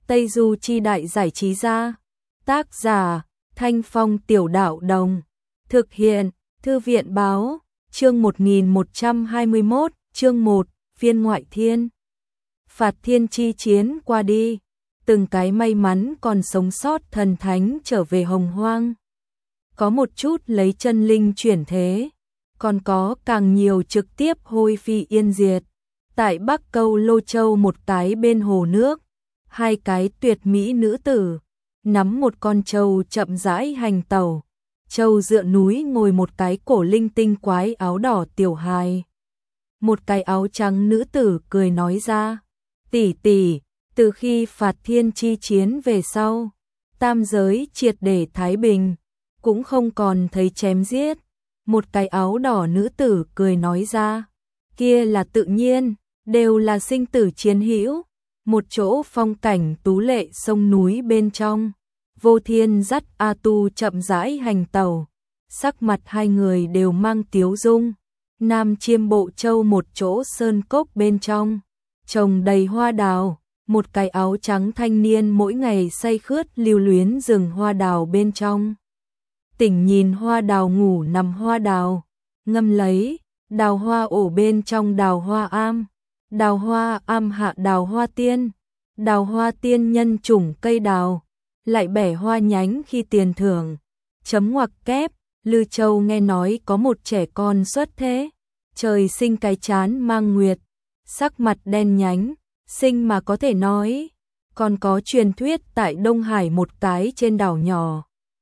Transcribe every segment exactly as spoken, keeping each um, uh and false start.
Tây Du Chi Đại Giải Trí Gia. Tác giả Thanh Phong Tiểu Đạo Đồng. Thực hiện Thư viện Báo. Chương một nghìn một trăm hai mươi mốt, chương một, Phiên Ngoại Thiên. Phạt thiên chi chiến qua đi, từng cái may mắn còn sống sót thần thánh trở về Hồng Hoang. Có một chút lấy chân linh chuyển thế, còn có càng nhiều trực tiếp hôi phi yên diệt. Tại Bắc Câu Lô Châu một cái bên hồ nước, hai cái tuyệt mỹ nữ tử nắm một con trâu chậm rãi hành tẩu. Trâu dựa núi ngồi một cái cổ linh tinh quái áo đỏ tiểu hài. Một cái áo trắng nữ tử cười nói ra, tỷ tỷ, từ khi phạt thiên chi chiến về sau, tam giới triệt để thái bình, cũng không còn thấy chém giết. Một cái áo đỏ nữ tử cười nói ra, kia là tự nhiên, đều là sinh tử chiến hữu. Một chỗ phong cảnh tú lệ sông núi bên trong, Vô Thiên dắt A Tu chậm rãi hành tàu, sắc mặt hai người đều mang tiếu dung. Nam Chiêm Bộ Châu một chỗ sơn cốc bên trong, trồng đầy hoa đào, một cái áo trắng thanh niên mỗi ngày say khướt lưu luyến rừng hoa đào bên trong. Tỉnh nhìn hoa đào ngủ nằm hoa đào, ngâm lấy, đào hoa ổ bên trong đào hoa am, đào hoa am hạ đào hoa tiên, đào hoa tiên nhân chủng cây đào, lại bẻ hoa nhánh khi tiền thưởng. Chấm ngoặc kép, Lư Châu nghe nói có một trẻ con xuất thế, trời sinh cái chán mang nguyệt, sắc mặt đen nhánh, sinh mà có thể nói. Còn có truyền thuyết tại Đông Hải một cái trên đảo nhỏ,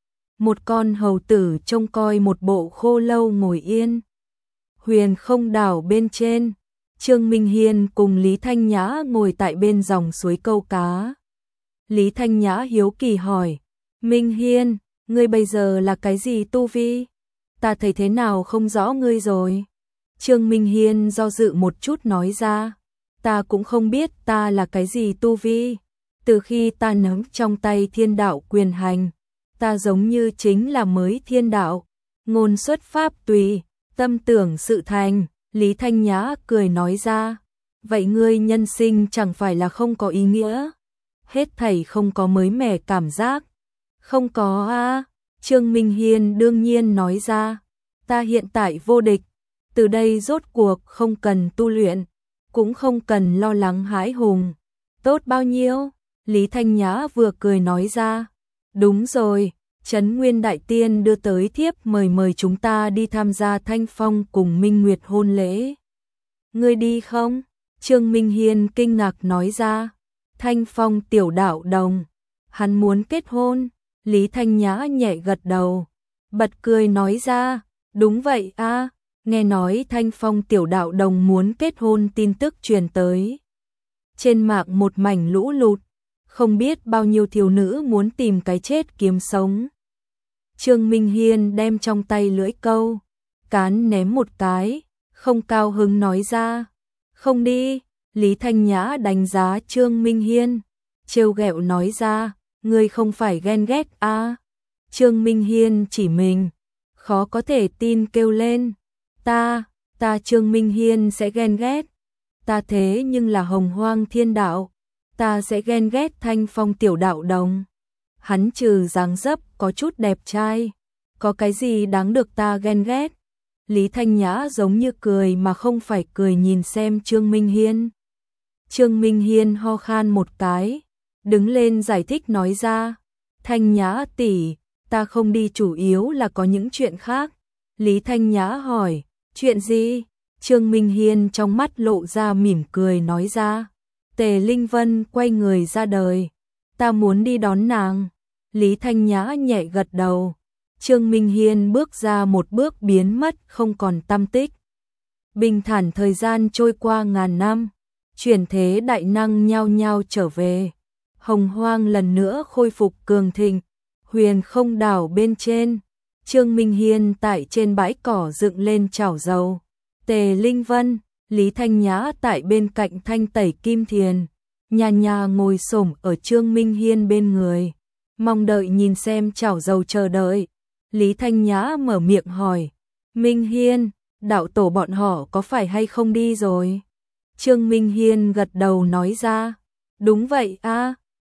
một con hầu tử trông coi một bộ khô lâu ngồi yên. Huyền không đảo bên trên, Trương Minh Hiên cùng Lý Thanh Nhã ngồi tại bên dòng suối câu cá. Lý Thanh Nhã hiếu kỳ hỏi, Minh Hiên, ngươi bây giờ là cái gì tu vi? Ta thấy thế nào không rõ ngươi rồi. Trương Minh Hiên do dự một chút nói ra, ta cũng không biết ta là cái gì tu vi. Từ khi ta nắm trong tay thiên đạo quyền hành, ta giống như chính là mới thiên đạo, ngôn xuất pháp tùy, tâm tưởng sự thành. Lý Thanh Nhã cười nói ra, vậy ngươi nhân sinh chẳng phải là không có ý nghĩa, hết thảy không có mới mẻ cảm giác. Không có a. Trương Minh Hiên đương nhiên nói ra, ta hiện tại vô địch, từ đây rốt cuộc không cần tu luyện, cũng không cần lo lắng hãi hùng. Tốt bao nhiêu? Lý Thanh Nhã vừa cười nói ra, đúng rồi, Trấn Nguyên Đại Tiên đưa tới thiếp mời mời chúng ta đi tham gia Thanh Phong cùng Minh Nguyệt hôn lễ. Ngươi đi không? Trương Minh Hiên kinh ngạc nói ra, Thanh Phong tiểu đạo đồng, hắn muốn kết hôn. Lý Thanh Nhã nhẹ gật đầu, bật cười nói ra, đúng vậy a, nghe nói Thanh Phong tiểu đạo đồng muốn kết hôn tin tức truyền tới. Trên mạng một mảnh lũ lụt, không biết bao nhiêu thiếu nữ muốn tìm cái chết kiếm sống. Trương Minh Hiên đem trong tay lưỡi câu cán ném một cái, không cao hứng nói ra, không đi. Lý Thanh Nhã đánh giá Trương Minh Hiên, trêu ghẹo nói ra, ngươi không phải ghen ghét à? Trương Minh Hiên chỉ mình, khó có thể tin kêu lên, ta, ta Trương Minh Hiên sẽ ghen ghét, ta thế nhưng là Hồng Hoang thiên đạo, ta sẽ ghen ghét Thanh Phong tiểu đạo đồng. Hắn trừ dáng dấp có chút đẹp trai, có cái gì đáng được ta ghen ghét? Lý Thanh Nhã giống như cười mà không phải cười nhìn xem Trương Minh Hiên. Trương Minh Hiên ho khan một cái, đứng lên giải thích nói ra, Thanh Nhã tỷ, ta không đi chủ yếu là có những chuyện khác. Lý Thanh Nhã hỏi, chuyện gì? Trương Minh Hiên trong mắt lộ ra mỉm cười nói ra, Tề Linh Vân quay người ra đời, ta muốn đi đón nàng. Lý Thanh Nhã nhẹ gật đầu. Trương Minh Hiên bước ra một bước biến mất không còn tăm tích. Bình thản thời gian trôi qua ngàn năm, chuyển thế đại năng nhao nhao trở về. Hồng Hoang lần nữa khôi phục cường thịnh. Huyền không đảo bên trên, Trương Minh Hiên tại trên bãi cỏ dựng lên chảo dầu. Tề Linh Vân, Lý Thanh Nhã tại bên cạnh thanh tẩy kim thiền, nhà nhà ngồi xổm ở Trương Minh Hiên bên người, mong đợi nhìn xem chảo dầu chờ đợi. Lý Thanh Nhã mở miệng hỏi, Minh Hiên, đạo tổ bọn họ có phải hay không đi rồi? Trương Minh Hiên gật đầu nói ra, đúng vậy a,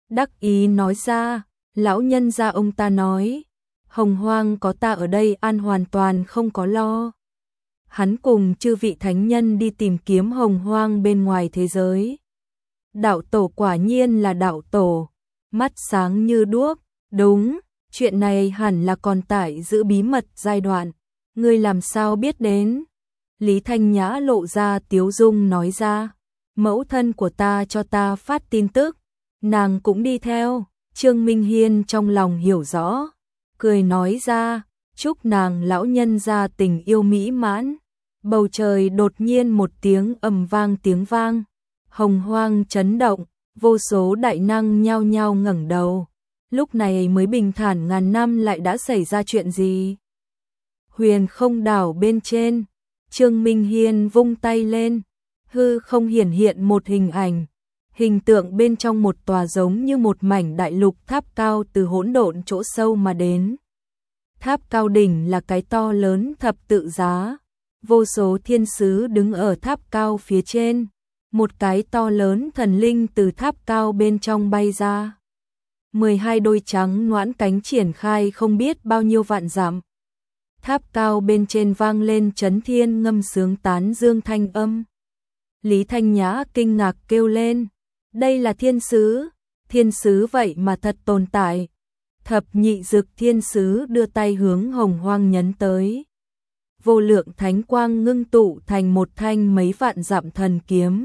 đắc ý nói ra, lão nhân gia ông ta nói, hồng hoang có ta ở đây an hoàn toàn không có lo. Hắn cùng chư vị thánh nhân đi tìm kiếm hồng hoang bên ngoài thế giới. Đạo tổ quả nhiên là đạo tổ, mắt sáng như đuốc, đúng, chuyện này hẳn là còn tại giữ bí mật giai đoạn, ngươi làm sao biết đến? Lý Thanh Nhã lộ ra tiếu dung nói ra, mẫu thân của ta cho ta phát tin tức, nàng cũng đi theo. Trương Minh Hiên trong lòng hiểu rõ, cười nói ra, chúc nàng lão nhân gia tình yêu mỹ mãn. Bầu trời đột nhiên một tiếng ầm vang tiếng vang, hồng hoang chấn động, vô số đại năng nhao nhao ngẩng đầu. Lúc này mới bình thản ngàn năm lại đã xảy ra chuyện gì? Huyền không đảo bên trên, Trương Minh Hiên vung tay lên, hư không hiển hiện một hình ảnh. Hình tượng bên trong một tòa giống như một mảnh đại lục tháp cao từ hỗn độn chỗ sâu mà đến. Tháp cao đỉnh là cái to lớn thập tự giá, vô số thiên sứ đứng ở tháp cao phía trên, một cái to lớn thần linh từ tháp cao bên trong bay ra. mười hai đôi trắng noãn cánh triển khai không biết bao nhiêu vạn dặm. Tháp cao bên trên vang lên chấn thiên ngâm sướng tán dương thanh âm. Lý Thanh Nhã kinh ngạc kêu lên, đây là thiên sứ, thiên sứ vậy mà thật tồn tại. Thập nhị dực thiên sứ đưa tay hướng hồng hoang nhấn tới. Vô lượng thánh quang ngưng tụ thành một thanh mấy vạn dặm thần kiếm.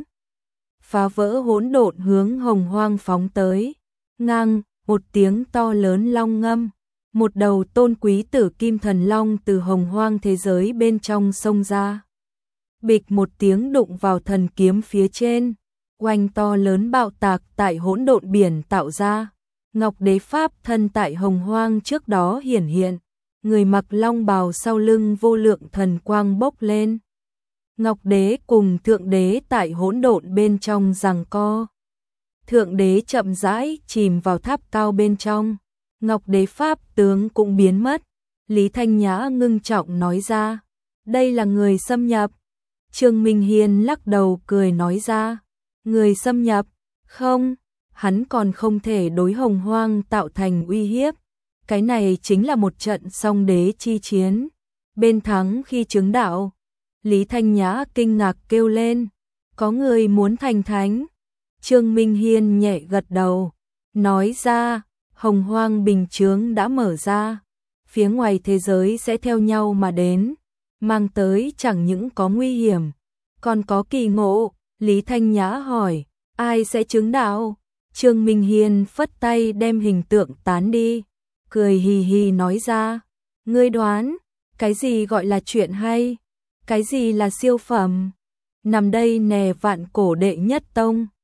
Phá vỡ hỗn độn hướng hồng hoang phóng tới. Ngang, một tiếng to lớn long ngâm. Một đầu tôn quý tử kim thần long từ hồng hoang thế giới bên trong xông ra. Bịch một tiếng đụng vào thần kiếm phía trên. Oanh to lớn bạo tạc tại hỗn độn biển tạo ra. Ngọc đế pháp thân tại hồng hoang trước đó hiển hiện. Người mặc long bào sau lưng vô lượng thần quang bốc lên. Ngọc đế cùng thượng đế tại hỗn độn bên trong giằng co. Thượng đế chậm rãi chìm vào tháp cao bên trong. Ngọc đế pháp tướng cũng biến mất. Lý Thanh Nhã ngưng trọng nói ra, đây là người xâm nhập. Trương Minh Hiên lắc đầu cười nói ra, người xâm nhập, không, hắn còn không thể đối hồng hoang tạo thành uy hiếp. Cái này chính là một trận song đế chi chiến. Bên thắng khi chứng đạo. Lý Thanh Nhã kinh ngạc kêu lên, có người muốn thành thánh. Trương Minh Hiên nhẹ gật đầu, nói ra, hồng hoang bình chướng đã mở ra. Phía ngoài thế giới sẽ theo nhau mà đến, mang tới chẳng những có nguy hiểm, còn có kỳ ngộ. Lý Thanh Nhã hỏi, ai sẽ chứng đạo? Trương Minh Hiên phất tay đem hình tượng tán đi, cười hì hì nói ra, ngươi đoán, cái gì gọi là chuyện hay? Cái gì là siêu phẩm? Nằm đây nè vạn cổ đệ nhất tông.